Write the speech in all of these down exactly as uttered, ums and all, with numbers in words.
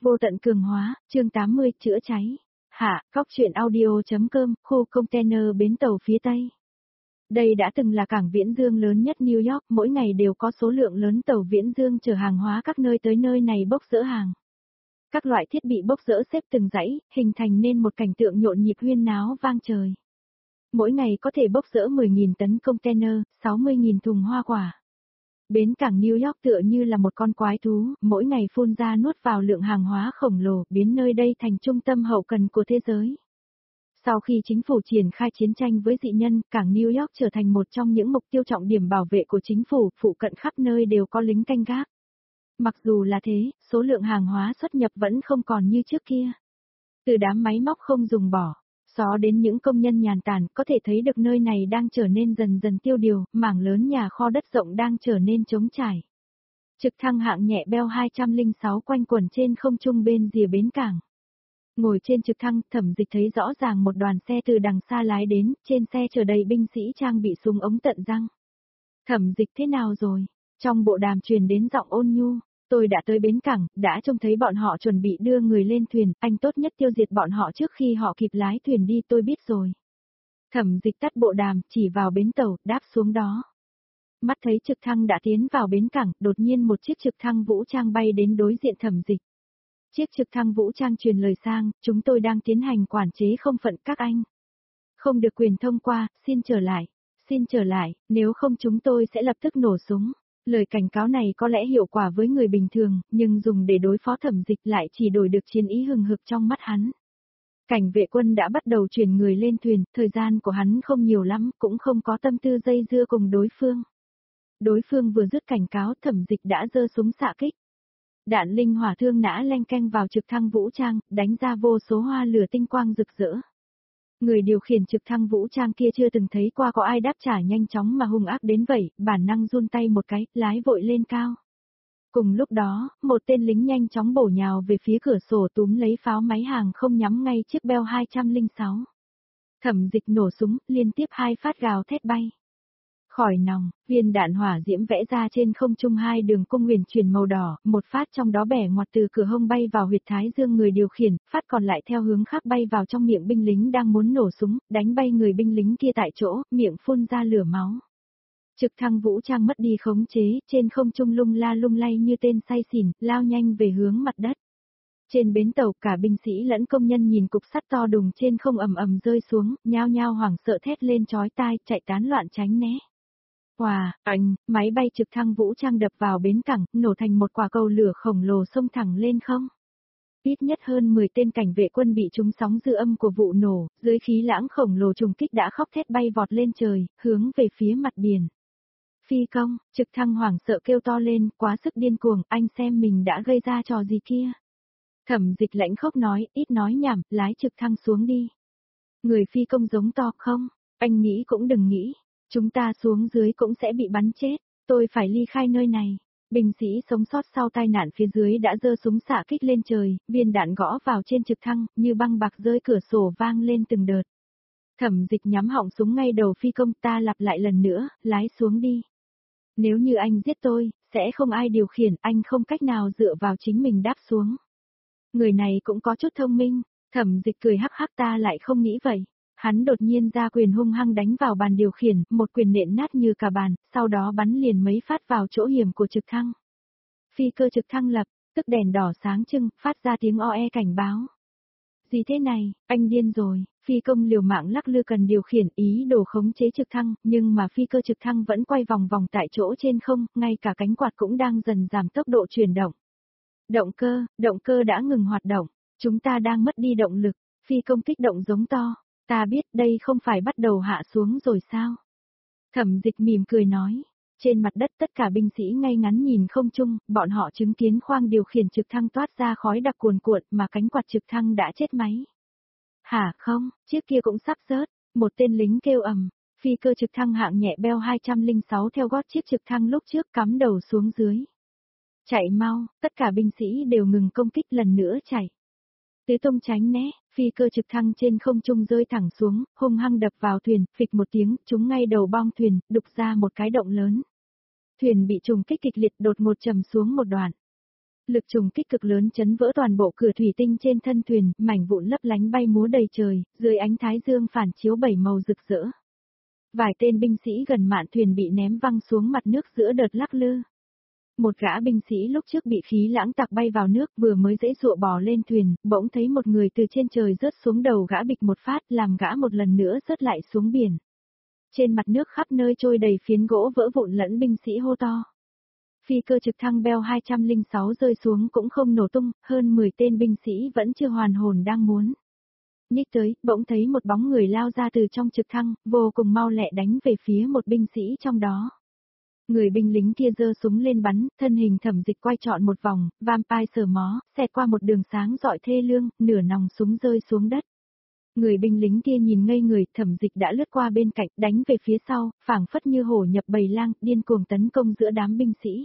Vô tận cường hóa, chương tám mươi, chữa cháy. Hạ, Cóc truyện audio.com, khu container bến tàu phía Tây. Đây đã từng là cảng viễn dương lớn nhất New York, mỗi ngày đều có số lượng lớn tàu viễn dương chở hàng hóa các nơi tới nơi này bốc dỡ hàng. Các loại thiết bị bốc dỡ xếp từng dãy, hình thành nên một cảnh tượng nhộn nhịp huyên náo vang trời. Mỗi ngày có thể bốc dỡ mười nghìn tấn container, sáu mươi nghìn thùng hoa quả. Bến cảng New York tựa như là một con quái thú, mỗi ngày phun ra nuốt vào lượng hàng hóa khổng lồ, biến nơi đây thành trung tâm hậu cần của thế giới. Sau khi chính phủ triển khai chiến tranh với dị nhân, cảng New York trở thành một trong những mục tiêu trọng điểm bảo vệ của chính phủ, phụ cận khắp nơi đều có lính canh gác. Mặc dù là thế, số lượng hàng hóa xuất nhập vẫn không còn như trước kia. Từ đám máy móc không dùng bỏ, xó đến những công nhân nhàn tản, có thể thấy được nơi này đang trở nên dần dần tiêu điều, mảng lớn nhà kho đất rộng đang trở nên trống trải. Trực thăng hạng nhẹ Bell hai không sáu quanh quẩn trên không trung bên rìa bến cảng. Ngồi trên trực thăng, Thẩm Dịch thấy rõ ràng một đoàn xe từ đằng xa lái đến, trên xe chở đầy binh sĩ trang bị súng ống tận răng. Thẩm Dịch thế nào rồi? Trong bộ đàm truyền đến giọng ôn nhu. Tôi đã tới bến cảng, đã trông thấy bọn họ chuẩn bị đưa người lên thuyền, anh tốt nhất tiêu diệt bọn họ trước khi họ kịp lái thuyền đi, tôi biết rồi. Thẩm Dịch tắt bộ đàm, chỉ vào bến tàu, đáp xuống đó. Mắt thấy trực thăng đã tiến vào bến cảng, đột nhiên một chiếc trực thăng vũ trang bay đến đối diện Thẩm Dịch. Chiếc trực thăng vũ trang truyền lời sang, chúng tôi đang tiến hành quản chế không phận các anh. Không được quyền thông qua, xin trở lại, xin trở lại, nếu không chúng tôi sẽ lập tức nổ súng. Lời cảnh cáo này có lẽ hiệu quả với người bình thường, nhưng dùng để đối phó Thẩm Dịch lại chỉ đổi được chiến ý hừng hực trong mắt hắn. Cảnh vệ quân đã bắt đầu chuyển người lên thuyền, thời gian của hắn không nhiều lắm, cũng không có tâm tư dây dưa cùng đối phương. Đối phương vừa dứt cảnh cáo, Thẩm Dịch đã giơ súng xạ kích. Đạn linh hỏa thương nã leng keng vào trực thăng vũ trang, đánh ra vô số hoa lửa tinh quang rực rỡ. Người điều khiển trực thăng vũ trang kia chưa từng thấy qua có ai đáp trả nhanh chóng mà hung ác đến vậy, bản năng run tay một cái, lái vội lên cao. Cùng lúc đó, một tên lính nhanh chóng bổ nhào về phía cửa sổ túm lấy pháo máy hàng không nhắm ngay chiếc Bell hai không sáu. Thẩm Dịch nổ súng, liên tiếp hai phát gào thét bay. Khỏi nòng, viên đạn hỏa diễm vẽ ra trên không trung hai đường cung huyền chuyển màu đỏ, một phát trong đó bẻ ngoặt từ cửa hông bay vào huyệt thái dương người điều khiển, phát còn lại theo hướng khác bay vào trong miệng binh lính đang muốn nổ súng, đánh bay người binh lính kia tại chỗ, miệng phun ra lửa máu. Trực thăng vũ trang mất đi khống chế, trên không trung lung la lung lay như tên say xỉn, lao nhanh về hướng mặt đất. Trên bến tàu, cả binh sĩ lẫn công nhân nhìn cục sắt to đùng trên không ầm ầm rơi xuống, nhao nhao hoảng sợ thét lên chói tai, chạy tán loạn tránh né. Wow, anh, máy bay trực thăng vũ trang đập vào bến cảng, nổ thành một quả cầu lửa khổng lồ xông thẳng lên không. Ít nhất hơn mười tên cảnh vệ quân bị trúng sóng dư âm của vụ nổ, dưới khí lãng khổng lồ trùng kích đã khóc thét bay vọt lên trời, hướng về phía mặt biển. Phi công, trực thăng hoảng sợ kêu to lên, quá sức điên cuồng, anh xem mình đã gây ra trò gì kia. Thẩm Dịch lãnh khốc nói, ít nói nhảm, lái trực thăng xuống đi. Người phi công giống to, không, anh nghĩ cũng đừng nghĩ. Chúng ta xuống dưới cũng sẽ bị bắn chết, tôi phải ly khai nơi này. Binh sĩ sống sót sau tai nạn phía dưới đã giơ súng xạ kích lên trời, viên đạn gõ vào trên trực thăng, như băng bạc rơi cửa sổ vang lên từng đợt. Thẩm Dịch nhắm họng súng ngay đầu phi công, ta lặp lại lần nữa, lái xuống đi. Nếu như anh giết tôi, sẽ không ai điều khiển, anh không cách nào dựa vào chính mình đáp xuống. Người này cũng có chút thông minh, Thẩm Dịch cười hắc hắc, ta lại không nghĩ vậy. Hắn đột nhiên ra quyền hung hăng đánh vào bàn điều khiển, một quyền nện nát như cả bàn, sau đó bắn liền mấy phát vào chỗ hiểm của trực thăng. Phi cơ trực thăng lập, tức đèn đỏ sáng trưng, phát ra tiếng o e cảnh báo. Gì thế này, anh điên rồi, phi công liều mạng lắc lư cần điều khiển ý đồ khống chế trực thăng, nhưng mà phi cơ trực thăng vẫn quay vòng vòng tại chỗ trên không, ngay cả cánh quạt cũng đang dần giảm tốc độ chuyển động. Động cơ, động cơ đã ngừng hoạt động, chúng ta đang mất đi động lực, phi công kích động giống to. Ta biết đây không phải bắt đầu hạ xuống rồi sao? Thẩm Dịch mỉm cười nói. Trên mặt đất tất cả binh sĩ ngay ngắn nhìn không trung, bọn họ chứng kiến khoang điều khiển trực thăng toát ra khói đặc cuồn cuộn mà cánh quạt trực thăng đã chết máy. Hả không, chiếc kia cũng sắp rớt, một tên lính kêu ầm, phi cơ trực thăng hạng nhẹ Bell hai không sáu theo gót chiếc trực thăng lúc trước cắm đầu xuống dưới. Chạy mau, tất cả binh sĩ đều ngừng công kích lần nữa chạy. Tứ tung tránh né, phi cơ trực thăng trên không trung rơi thẳng xuống, hung hăng đập vào thuyền, phịch một tiếng, trúng ngay đầu bong thuyền, đục ra một cái động lớn. Thuyền bị trùng kích kịch liệt đột ngột trầm xuống một đoạn. Lực trùng kích cực lớn chấn vỡ toàn bộ cửa thủy tinh trên thân thuyền, mảnh vụn lấp lánh bay múa đầy trời, dưới ánh thái dương phản chiếu bảy màu rực rỡ. Vài tên binh sĩ gần mạn thuyền bị ném văng xuống mặt nước giữa đợt lắc lư. Một gã binh sĩ lúc trước bị khí lãng tặc bay vào nước vừa mới dễ dụa bò lên thuyền, bỗng thấy một người từ trên trời rớt xuống đầu gã bịch một phát làm gã một lần nữa rớt lại xuống biển. Trên mặt nước khắp nơi trôi đầy phiến gỗ vỡ vụn lẫn binh sĩ hô to. Phi cơ trực thăng Bell hai không sáu rơi xuống cũng không nổ tung, hơn mười tên binh sĩ vẫn chưa hoàn hồn đang muốn nhích tới, bỗng thấy một bóng người lao ra từ trong trực thăng, vô cùng mau lẹ đánh về phía một binh sĩ trong đó. Người binh lính kia giơ súng lên bắn, thân hình Thẩm Dịch quay trọn một vòng, vampire sờ mó, xẹt qua một đường sáng rọi thê lương, nửa nòng súng rơi xuống đất. Người binh lính kia nhìn ngây người, Thẩm Dịch đã lướt qua bên cạnh, đánh về phía sau, phảng phất như hổ nhập bầy lang, điên cuồng tấn công giữa đám binh sĩ.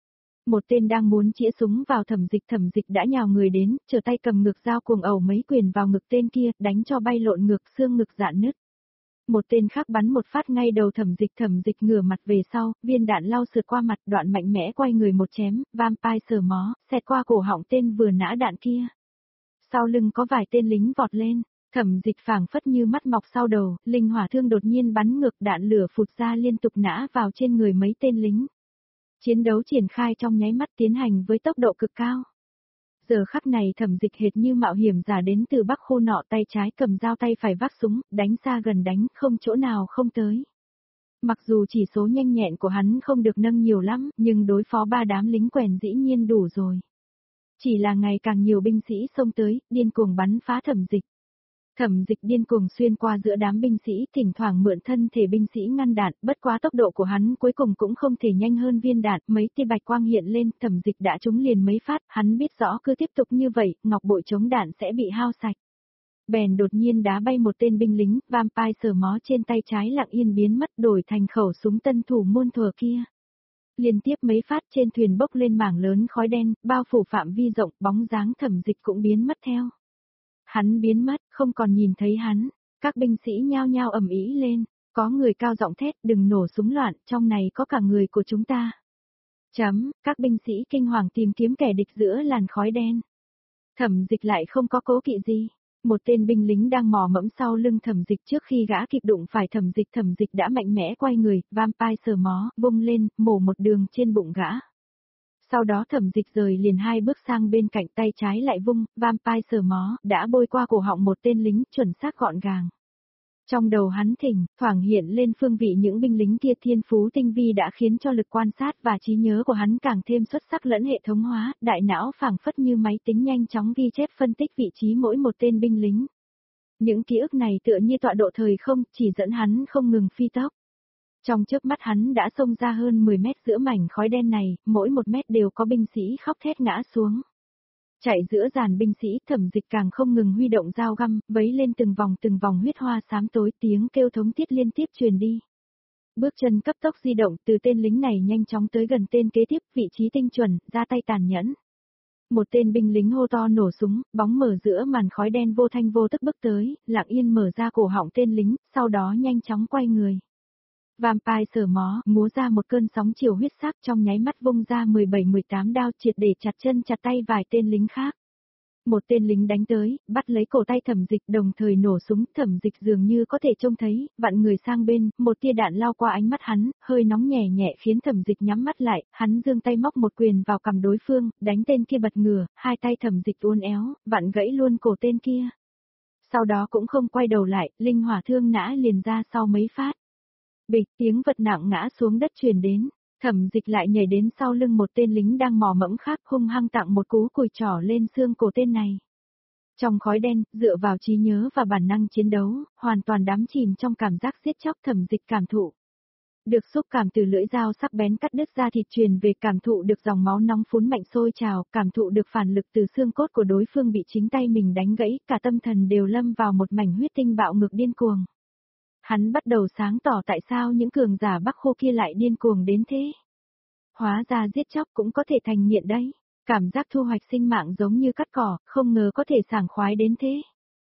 Một tên đang muốn chĩa súng vào Thẩm Dịch, Thẩm Dịch đã nhào người đến, trở tay cầm ngực dao cuồng ẩu mấy quyền vào ngực tên kia, đánh cho bay lộn ngực, xương ngực rạn nứt. Một tên khác bắn một phát ngay đầu Thẩm Dịch, Thẩm Dịch ngửa mặt về sau, viên đạn lao sượt qua mặt, đoạn mạnh mẽ quay người một chém, vampire sờ mó, xẹt qua cổ họng tên vừa nã đạn kia. Sau lưng có vài tên lính vọt lên, Thẩm Dịch phảng phất như mắt mọc sau đầu, linh hỏa thương đột nhiên bắn ngược, đạn lửa phụt ra liên tục nã vào trên người mấy tên lính. Chiến đấu triển khai trong nháy mắt, tiến hành với tốc độ cực cao. Giờ khắc này Thẩm Dịch hệt như mạo hiểm giả đến từ Bắc Khô nọ, tay trái cầm dao tay phải vác súng, đánh xa gần đánh, không chỗ nào không tới. Mặc dù chỉ số nhanh nhẹn của hắn không được nâng nhiều lắm, nhưng đối phó ba đám lính quèn dĩ nhiên đủ rồi. Chỉ là ngày càng nhiều binh sĩ xông tới, điên cuồng bắn phá Thẩm Dịch. Thẩm Dịch điên cuồng xuyên qua giữa đám binh sĩ, thỉnh thoảng mượn thân thể binh sĩ ngăn đạn, bất quá tốc độ của hắn cuối cùng cũng không thể nhanh hơn viên đạn, mấy tia bạch quang hiện lên, Thẩm Dịch đã trúng liền mấy phát, hắn biết rõ cứ tiếp tục như vậy, ngọc bội chống đạn sẽ bị hao sạch. Bèn đột nhiên đá bay một tên binh lính, vampire sờ mó trên tay trái lặng yên biến mất, đổi thành khẩu súng tân thủ muôn thuở kia. Liên tiếp mấy phát trên thuyền bốc lên mảng lớn khói đen, bao phủ phạm vi rộng, bóng dáng Thẩm Dịch cũng biến mất theo. Hắn biến mất, không còn nhìn thấy hắn, các binh sĩ nhao nhao ầm ĩ lên, có người cao giọng thét, đừng nổ súng loạn, trong này có cả người của chúng ta. Chấm, các binh sĩ kinh hoàng tìm kiếm kẻ địch giữa làn khói đen. Thẩm Dịch lại không có cố kỵ gì, một tên binh lính đang mò mẫm sau lưng Thẩm Dịch, trước khi gã kịp đụng phải Thẩm Dịch, Thẩm Dịch đã mạnh mẽ quay người, vampire sờ mó, vung lên, mổ một đường trên bụng gã. Sau đó Thẩm Dịch rời liền hai bước sang bên cạnh, tay trái lại vung, vampire sờ mó, đã bôi qua cổ họng một tên lính, chuẩn xác gọn gàng. Trong đầu hắn thỉnh, thoảng hiện lên phương vị những binh lính kia, thiên phú tinh vi đã khiến cho lực quan sát và trí nhớ của hắn càng thêm xuất sắc lẫn hệ thống hóa, đại não phảng phất như máy tính nhanh chóng ghi chép phân tích vị trí mỗi một tên binh lính. Những ký ức này tựa như tọa độ thời không, chỉ dẫn hắn không ngừng phi tốc. Trong chớp mắt hắn đã xông ra hơn mười mét giữa mảnh khói đen này, mỗi một mét đều có binh sĩ khóc thét ngã xuống. Chạy giữa dàn binh sĩ, Thẩm Dịch càng không ngừng huy động dao găm, vấy lên từng vòng từng vòng huyết hoa xám tối, tiếng kêu thống thiết liên tiếp truyền đi. Bước chân cấp tốc di động, từ tên lính này nhanh chóng tới gần tên kế tiếp, vị trí tinh chuẩn, ra tay tàn nhẫn. Một tên binh lính hô to nổ súng, bóng mở giữa màn khói đen vô thanh vô tức bước tới, lặng yên mở ra cổ họng tên lính, sau đó nhanh chóng quay người. Vampire sờ mó, múa ra một cơn sóng chiều huyết sắc, trong nháy mắt vung ra mười bảy mười tám đao, triệt để chặt chân chặt tay vài tên lính khác. Một tên lính đánh tới, bắt lấy cổ tay Thẩm Dịch, đồng thời nổ súng, Thẩm Dịch dường như có thể trông thấy, vặn người sang bên, một tia đạn lao qua ánh mắt hắn, hơi nóng nhẹ nhẹ khiến Thẩm Dịch nhắm mắt lại, hắn giương tay móc một quyền vào cằm đối phương, đánh tên kia bật ngửa, hai tay Thẩm Dịch uốn éo, vặn gãy luôn cổ tên kia. Sau đó cũng không quay đầu lại, linh hỏa thương nã liền ra sau mấy phát. Bịch, tiếng vật nặng ngã xuống đất truyền đến, Thẩm Dịch lại nhảy đến sau lưng một tên lính đang mò mẫm khác, hung hăng tặng một cú cùi trỏ lên xương cổ tên này. Trong khói đen, dựa vào trí nhớ và bản năng chiến đấu, hoàn toàn đắm chìm trong cảm giác giết chóc, Thẩm Dịch cảm thụ được xúc cảm từ lưỡi dao sắc bén cắt đứt da thịt truyền về, cảm thụ được dòng máu nóng phún mạnh sôi trào, cảm thụ được phản lực từ xương cốt của đối phương bị chính tay mình đánh gãy, cả tâm thần đều lâm vào một mảnh huyết tinh bạo ngược điên cuồng. Hắn bắt đầu sáng tỏ tại sao những cường giả Bắc Khô kia lại điên cuồng đến thế. Hóa ra giết chóc cũng có thể thành nghiện đấy. Cảm giác thu hoạch sinh mạng giống như cắt cỏ, không ngờ có thể sảng khoái đến thế.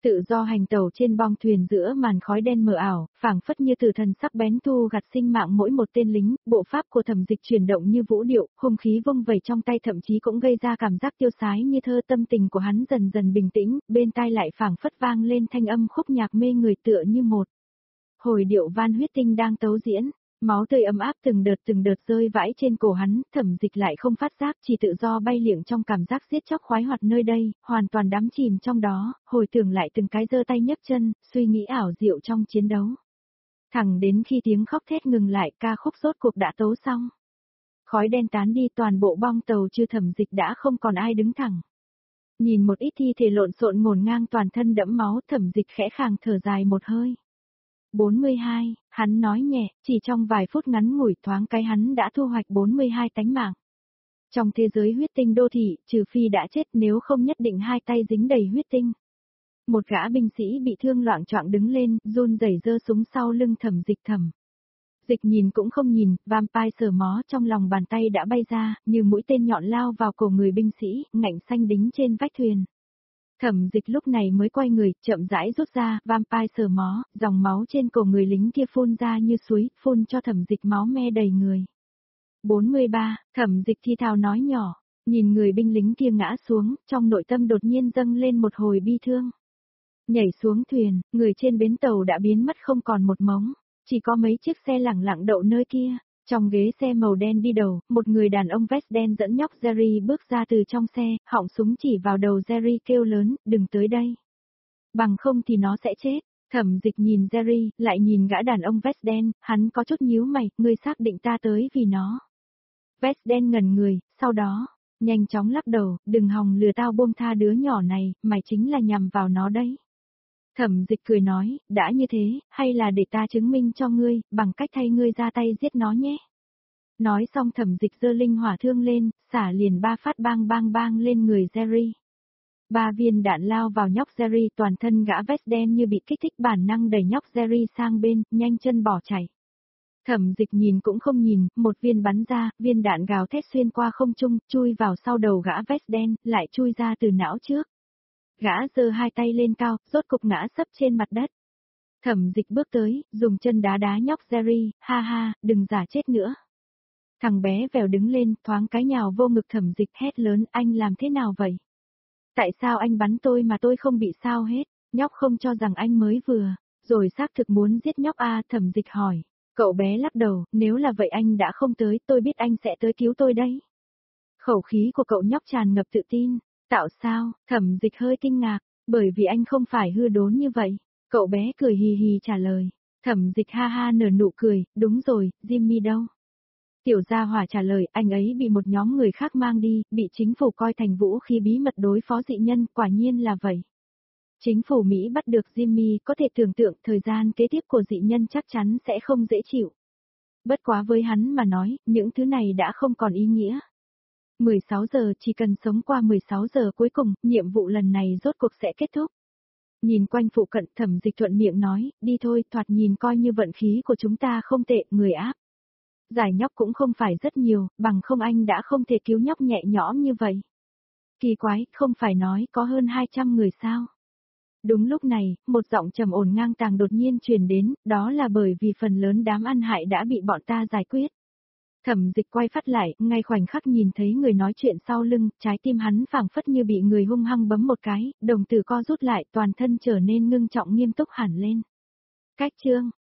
Tự do hành tàu trên bong thuyền giữa màn khói đen mờ ảo, phảng phất như từ thần sắc bén thu gặt sinh mạng mỗi một tên lính, bộ pháp của Thẩm Dịch chuyển động như vũ điệu, hung khí vung vẩy trong tay thậm chí cũng gây ra cảm giác tiêu sái như thơ, tâm tình của hắn dần dần bình tĩnh, bên tai lại phảng phất vang lên thanh âm khúc nhạc mê người tựa như một hồi điệu van huyết tinh đang tấu diễn. Máu tươi ấm áp từng đợt từng đợt rơi vãi trên cổ hắn, Thẩm Dịch lại không phát giác, chỉ tự do bay liệng trong cảm giác giết chóc khoái hoạt nơi đây, hoàn toàn đắm chìm trong đó, hồi tưởng lại từng cái giơ tay nhấc chân, suy nghĩ ảo diệu trong chiến đấu. Thẳng đến khi tiếng khóc thét ngừng lại, ca khúc rốt cuộc đã tấu xong. Khói đen tán đi, toàn bộ bong tàu trừ Thẩm Dịch đã không còn ai đứng thẳng. Nhìn một ít thi thể lộn xộn ngổn ngang toàn thân đẫm máu, Thẩm Dịch khẽ khàng thở dài một hơi. bốn mươi hai, hắn nói nhẹ, chỉ trong vài phút ngắn ngủi thoáng cái hắn đã thu hoạch bốn mươi hai tánh mạng. Trong thế giới huyết tinh đô thị, trừ phi đã chết, nếu không nhất định hai tay dính đầy huyết tinh. Một gã binh sĩ bị thương loạng choạng đứng lên, run rẩy giơ súng sau lưng Thẩm Dịch. Thẩm Dịch nhìn cũng không nhìn, vampire sờ mó trong lòng bàn tay đã bay ra, như mũi tên nhọn lao vào cổ người binh sĩ, ngạnh xanh đính trên vách thuyền. Thẩm Dịch lúc này mới quay người, chậm rãi rút ra, vampire sờ mó, dòng máu trên cổ người lính kia phun ra như suối, phun cho Thẩm Dịch máu me đầy người. bốn mươi ba, Thẩm Dịch thi thào nói nhỏ, nhìn người binh lính kia ngã xuống, trong nội tâm đột nhiên dâng lên một hồi bi thương. Nhảy xuống thuyền, người trên bến tàu đã biến mất không còn một mống, chỉ có mấy chiếc xe lẳng lặng đậu nơi kia. Trong ghế xe màu đen đi đầu, một người đàn ông vest đen dẫn nhóc Jerry bước ra từ trong xe, họng súng chỉ vào đầu Jerry kêu lớn, đừng tới đây. Bằng không thì nó sẽ chết. Thẩm Dịch nhìn Jerry, lại nhìn gã đàn ông vest đen, hắn có chút nhíu mày, ngươi xác định ta tới vì nó. Vest đen ngẩn người, sau đó, nhanh chóng lắc đầu, đừng hòng lừa tao, buông tha đứa nhỏ này, mày chính là nhằm vào nó đấy. Thẩm Dịch cười nói, đã như thế, hay là để ta chứng minh cho ngươi, bằng cách thay ngươi ra tay giết nó nhé. Nói xong Thẩm Dịch giơ linh hỏa thương lên, xả liền ba phát bang bang bang lên người Jerry. Ba viên đạn lao vào nhóc Jerry, toàn thân gã vest đen như bị kích thích, bản năng đẩy nhóc Jerry sang bên, nhanh chân bỏ chạy. Thẩm Dịch nhìn cũng không nhìn, một viên bắn ra, viên đạn gào thét xuyên qua không trung, chui vào sau đầu gã vest đen, lại chui ra từ não trước. Gã giơ hai tay lên cao, rốt cục ngã sấp trên mặt đất. Thẩm Dịch bước tới, dùng chân đá đá nhóc Jerry, ha ha, đừng giả chết nữa. Thằng bé vèo đứng lên, thoáng cái nhào vô ngực Thẩm Dịch, hét lớn, anh làm thế nào vậy? Tại sao anh bắn tôi mà tôi không bị sao hết? Nhóc không cho rằng anh mới vừa, rồi xác thực muốn giết nhóc à, Thẩm Dịch hỏi. Cậu bé lắc đầu, nếu là vậy anh đã không tới, tôi biết anh sẽ tới cứu tôi đấy. Khẩu khí của cậu nhóc tràn ngập tự tin. Tạo sao? Thẩm Dịch hơi kinh ngạc, bởi vì anh không phải hư đốn như vậy. Cậu bé cười hì hì trả lời. Thẩm Dịch ha ha nở nụ cười, đúng rồi, Jimmy đâu? Tiểu gia hỏa trả lời, anh ấy bị một nhóm người khác mang đi, bị chính phủ coi thành vũ khí bí mật đối phó dị nhân, quả nhiên là vậy. Chính phủ Mỹ bắt được Jimmy, có thể tưởng tượng thời gian kế tiếp của dị nhân chắc chắn sẽ không dễ chịu. Bất quá với hắn mà nói, những thứ này đã không còn ý nghĩa. mười sáu giờ, chỉ cần sống qua mười sáu giờ cuối cùng, nhiệm vụ lần này rốt cuộc sẽ kết thúc. Nhìn quanh phụ cận, Thẩm Dịch thuận miệng nói, đi thôi, thoạt nhìn coi như vận khí của chúng ta không tệ, người áp. Giải nhóc cũng không phải rất nhiều, bằng không anh đã không thể cứu nhóc nhẹ nhõm như vậy. Kỳ quái, không phải nói có hơn hai trăm người sao? Đúng lúc này, một giọng trầm ổn ngang tàng đột nhiên truyền đến, đó là bởi vì phần lớn đám ăn hại đã bị bọn ta giải quyết. Thẩm Dịch quay phát lại, ngay khoảnh khắc nhìn thấy người nói chuyện sau lưng, trái tim hắn phảng phất như bị người hung hăng bấm một cái, đồng tử co rút lại, toàn thân trở nên ngưng trọng nghiêm túc hẳn lên. Cách chương